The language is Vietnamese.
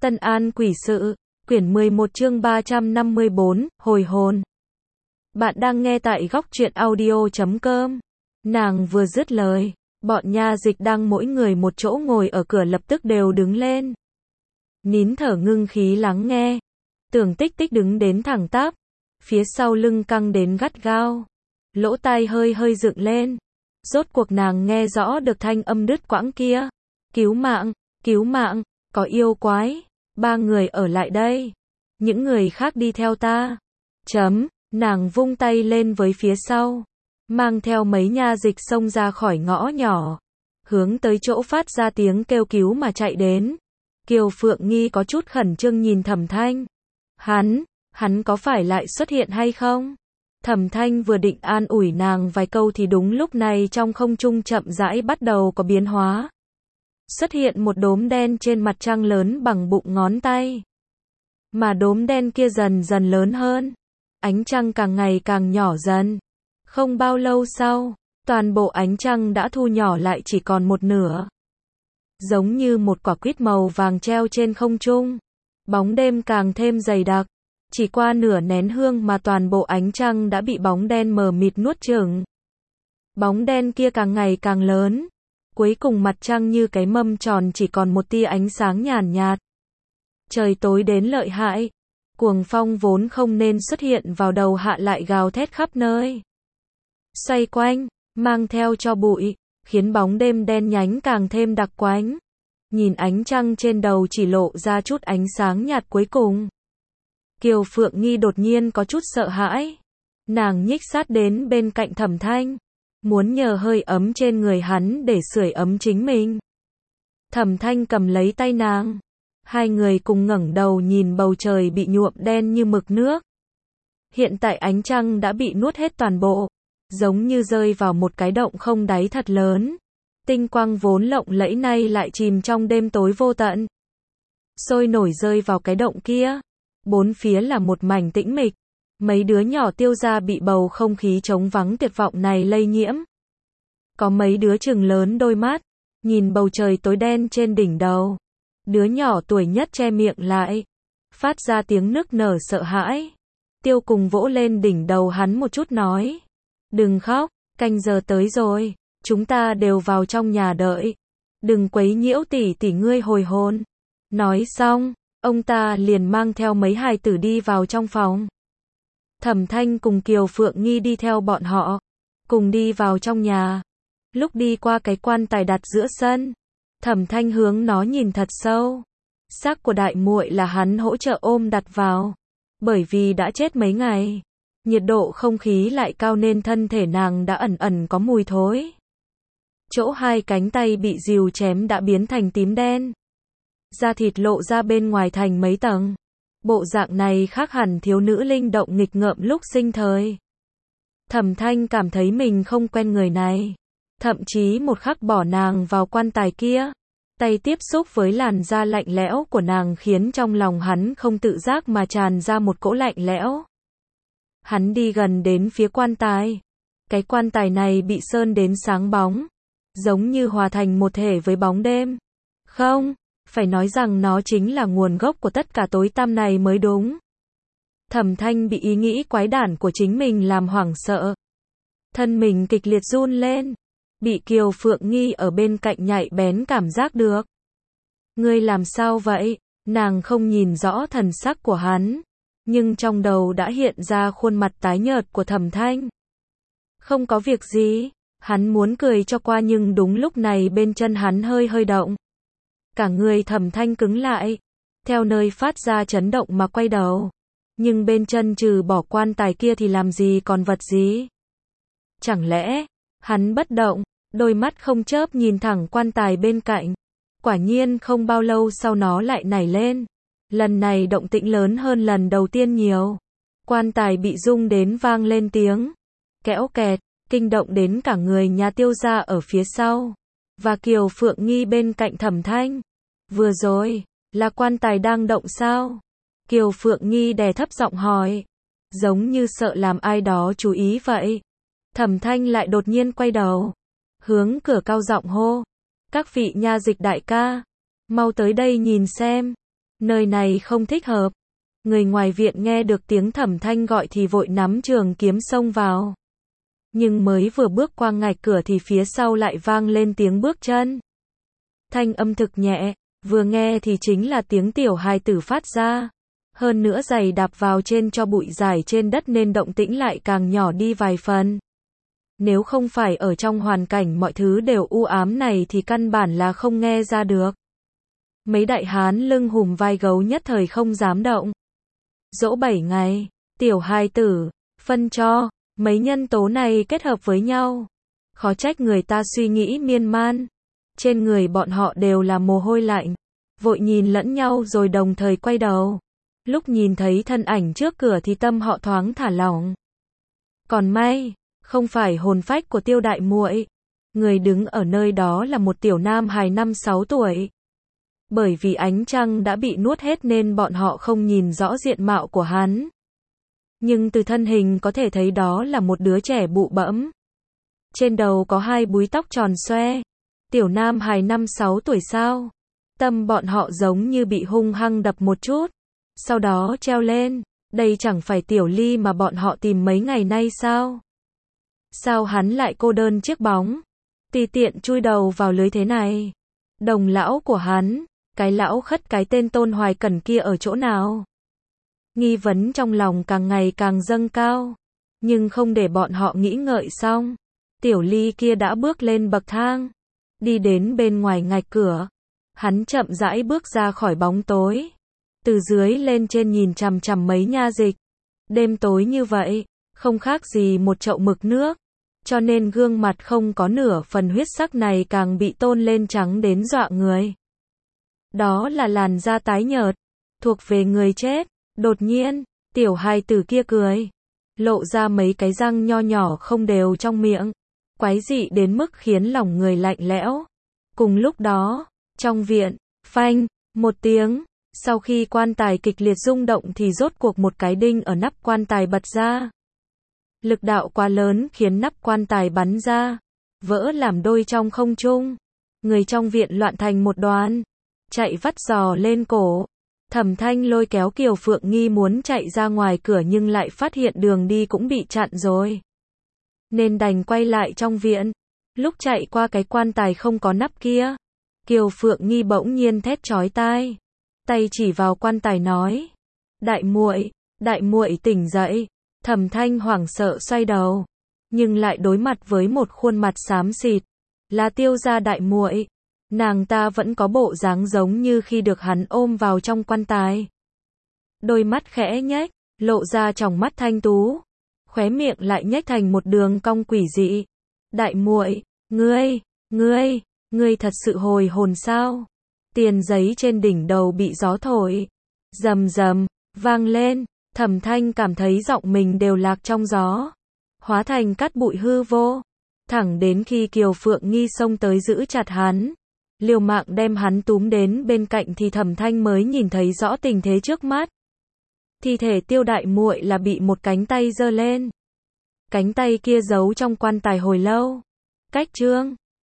Tân An Quỷ Sự, quyển 11 chương 354, hồi hồn. Bạn đang nghe tại góc truyện audio.com. Nàng vừa dứt lời, bọn nha dịch đang mỗi người một chỗ ngồi ở cửa lập tức đều đứng lên. Nín thở ngưng khí lắng nghe. Tưởng Tích Tích đứng đến thẳng tắp, phía sau lưng căng đến gắt gao, lỗ tai hơi hơi dựng lên. Rốt cuộc nàng nghe rõ được thanh âm đứt quãng kia. Cứu mạng, có yêu quái, 3 người ở lại đây, những người khác đi theo ta. Nàng vung tay lên với phía sau, mang theo mấy nha dịch xông ra khỏi ngõ nhỏ, hướng tới chỗ phát ra tiếng kêu cứu mà chạy đến. Kiều Phượng Nghi có chút khẩn trương nhìn Thẩm Thanh. Hắn có phải lại xuất hiện hay không? Thẩm Thanh vừa định an ủi nàng vài câu thì đúng lúc này trong không trung chậm rãi bắt đầu có biến hóa. Xuất hiện một đốm đen trên mặt trăng lớn bằng bụng ngón tay. Mà đốm đen kia dần dần lớn hơn. Ánh trăng càng ngày càng nhỏ dần. Không bao lâu sau, toàn bộ ánh trăng đã thu nhỏ lại chỉ còn một nửa. Giống như một quả quýt màu vàng treo trên không trung. Bóng đêm càng thêm dày đặc. Chỉ qua nửa nén hương mà toàn bộ ánh trăng đã bị bóng đen mờ mịt nuốt chửng. Bóng đen kia càng ngày càng lớn. Cuối cùng mặt trăng như cái mâm tròn chỉ còn một tia ánh sáng nhàn nhạt. Trời tối đến lợi hại. Cuồng phong vốn không nên xuất hiện vào đầu hạ lại gào thét khắp nơi. Xoay quanh, mang theo cho bụi, khiến bóng đêm đen nhánh càng thêm đặc quánh. Nhìn ánh trăng trên đầu chỉ lộ ra chút ánh sáng nhạt cuối cùng. Kiều Phượng Nghi đột nhiên có chút sợ hãi. Nàng nhích sát đến bên cạnh Thẩm Thanh. Muốn nhờ hơi ấm trên người hắn để sưởi ấm chính mình. Thẩm Thanh cầm lấy tay nàng. Hai người cùng ngẩng đầu nhìn bầu trời bị nhuộm đen như mực nước. Hiện tại ánh trăng đã bị nuốt hết toàn bộ. Giống như rơi vào một cái động không đáy thật lớn. Tinh quang vốn lộng lẫy nay lại chìm trong đêm tối vô tận. Sôi nổi rơi vào cái động kia. Bốn phía là một mảnh tĩnh mịch. Mấy đứa nhỏ Tiêu gia bị bầu không khí trống vắng tuyệt vọng này lây nhiễm. Có mấy đứa trừng lớn đôi mắt, nhìn bầu trời tối đen trên đỉnh đầu. Đứa nhỏ tuổi nhất che miệng lại, phát ra tiếng nức nở sợ hãi. Tiêu cùng vỗ lên đỉnh đầu hắn một chút nói. Đừng khóc, canh giờ tới rồi, chúng ta đều vào trong nhà đợi. Đừng quấy nhiễu tỷ tỷ ngươi hồi hồn. Nói xong, ông ta liền mang theo mấy hài tử đi vào trong phòng. Thẩm Thanh cùng Kiều Phượng Nghi đi theo bọn họ, cùng đi vào trong nhà. Lúc đi qua cái quan tài đặt giữa sân, Thẩm Thanh hướng nó nhìn thật sâu. Xác của đại muội là hắn hỗ trợ ôm đặt vào, bởi vì đã chết mấy ngày, nhiệt độ không khí lại cao nên thân thể nàng đã ẩn ẩn có mùi thối. Chỗ hai cánh tay bị rìu chém đã biến thành tím đen, da thịt lộ ra bên ngoài thành mấy tầng. Bộ dạng này khác hẳn thiếu nữ linh động nghịch ngợm lúc sinh thời. Thẩm Thanh cảm thấy mình không quen người này. Thậm chí một khắc bỏ nàng vào quan tài kia, tay tiếp xúc với làn da lạnh lẽo của nàng khiến trong lòng hắn không tự giác mà tràn ra một cỗ lạnh lẽo. Hắn đi gần đến phía quan tài. Cái quan tài này bị sơn đến sáng bóng, giống như hòa thành một thể với bóng đêm. Không, phải nói rằng nó chính là nguồn gốc của tất cả tối tăm này mới đúng. Thẩm Thanh bị ý nghĩ quái đản của chính mình làm hoảng sợ. Thân mình kịch liệt run lên. Bị Kiều Phượng Nghi ở bên cạnh nhạy bén cảm giác được. Ngươi làm sao vậy? Nàng không nhìn rõ thần sắc của hắn, nhưng trong đầu đã hiện ra khuôn mặt tái nhợt của Thẩm Thanh. Không có việc gì, hắn muốn cười cho qua nhưng đúng lúc này bên chân hắn hơi hơi động. Cả người Thẩm Thanh cứng lại, theo nơi phát ra chấn động mà quay đầu. Nhưng bên chân trừ bỏ quan tài kia thì làm gì còn vật gì? Chẳng lẽ, hắn bất động, đôi mắt không chớp nhìn thẳng quan tài bên cạnh. Quả nhiên không bao lâu sau nó lại nảy lên. Lần này động tĩnh lớn hơn lần đầu tiên nhiều. Quan tài bị rung đến vang lên tiếng kẽo kẹt, kinh động đến cả người nhà Tiêu gia ở phía sau. Và Kiều Phượng Nghi bên cạnh Thẩm Thanh. Vừa rồi, là quan tài đang động sao? Kiều Phượng Nghi đè thấp giọng hỏi. Giống như sợ làm ai đó chú ý vậy. Thẩm Thanh lại đột nhiên quay đầu, hướng cửa cao giọng hô. Các vị nha dịch đại ca, mau tới đây nhìn xem. Nơi này không thích hợp. Người ngoài viện nghe được tiếng Thẩm Thanh gọi thì vội nắm trường kiếm xông vào. Nhưng mới vừa bước qua ngạch cửa thì phía sau lại vang lên tiếng bước chân. Thanh âm thực nhẹ, vừa nghe thì chính là tiếng tiểu hài tử phát ra. Hơn nữa giày đạp vào trên cho bụi rải trên đất nên động tĩnh lại càng nhỏ đi vài phần. Nếu không phải ở trong hoàn cảnh mọi thứ đều u ám này thì căn bản là không nghe ra được. Mấy đại hán lưng hùm vai gấu nhất thời không dám động. Dỗ 7 ngày, tiểu hài tử, phân cho, mấy nhân tố này kết hợp với nhau. Khó trách người ta suy nghĩ miên man. Trên người bọn họ đều là mồ hôi lạnh. Vội nhìn lẫn nhau rồi đồng thời quay đầu. Lúc nhìn thấy thân ảnh trước cửa thì tâm họ thoáng thả lỏng. Còn may, không phải hồn phách của Tiêu đại muội. Người đứng ở nơi đó là một tiểu nam hài 5-6 tuổi. Bởi vì ánh trăng đã bị nuốt hết nên bọn họ không nhìn rõ diện mạo của hắn. Nhưng từ thân hình có thể thấy đó là một đứa trẻ bụ bẫm. Trên đầu có 2 búi tóc tròn xoe. Tiểu nam hài 5-6 tuổi sao? Tâm bọn họ giống như bị hung hăng đập một chút. Sau đó treo lên. Đây chẳng phải Tiểu Ly mà bọn họ tìm mấy ngày nay sao? Sao hắn lại cô đơn chiếc bóng? Tùy tiện chui đầu vào lưới thế này. Đồng lão của hắn, cái lão khất cái tên Tôn Hoài Cẩn kia ở chỗ nào? Nghi vấn trong lòng càng ngày càng dâng cao. Nhưng không để bọn họ nghĩ ngợi xong. Tiểu Ly kia đã bước lên bậc thang. Đi đến bên ngoài ngạch cửa. Hắn chậm rãi bước ra khỏi bóng tối. Từ dưới lên trên nhìn chằm chằm mấy nha dịch. Đêm tối như vậy, không khác gì một chậu mực nước. Cho nên gương mặt không có nửa phần huyết sắc này càng bị tôn lên trắng đến dọa người. Đó là làn da tái nhợt, thuộc về người chết. Đột nhiên, tiểu hài tử kia cười. Lộ ra mấy cái răng nho nhỏ không đều trong miệng. Quái dị đến mức khiến lòng người lạnh lẽo. Cùng lúc đó, trong viện, phanh, một tiếng. Sau khi quan tài kịch liệt rung động thì rốt cuộc một cái đinh ở nắp quan tài bật ra. Lực đạo quá lớn khiến nắp quan tài bắn ra, vỡ làm đôi trong không trung. Người trong viện loạn thành một đoàn, chạy vắt giò lên cổ. Thẩm Thanh lôi kéo Kiều Phượng Nghi muốn chạy ra ngoài cửa nhưng lại phát hiện đường đi cũng bị chặn rồi. Nên đành quay lại trong viện. Lúc chạy qua cái quan tài không có nắp kia, Kiều Phượng Nghi bỗng nhiên thét chói tai. Tay chỉ vào quan tài nói. Đại muội tỉnh dậy. Thẩm Thanh hoảng sợ xoay đầu. Nhưng lại đối mặt với một khuôn mặt xám xịt. Là Tiêu gia đại muội. Nàng ta vẫn có bộ dáng giống như khi được hắn ôm vào trong quan tài. Đôi mắt khẽ nhếch, lộ ra tròng mắt thanh tú. Khóe miệng lại nhếch thành một đường cong quỷ dị. Đại muội, ngươi thật sự hồi hồn sao? Tiền giấy trên đỉnh đầu bị gió thổi. Rầm rầm, vang lên. Thẩm Thanh cảm thấy giọng mình đều lạc trong gió. Hóa thành cát bụi hư vô. Thẳng đến khi Kiều Phượng Nghi xông tới giữ chặt hắn. Liều mạng đem hắn túm đến bên cạnh thì Thẩm Thanh mới nhìn thấy rõ tình thế trước mắt. Thi thể Tiêu đại muội là bị một cánh tay giơ lên. Cánh tay kia giấu trong quan tài hồi lâu. Cách trương,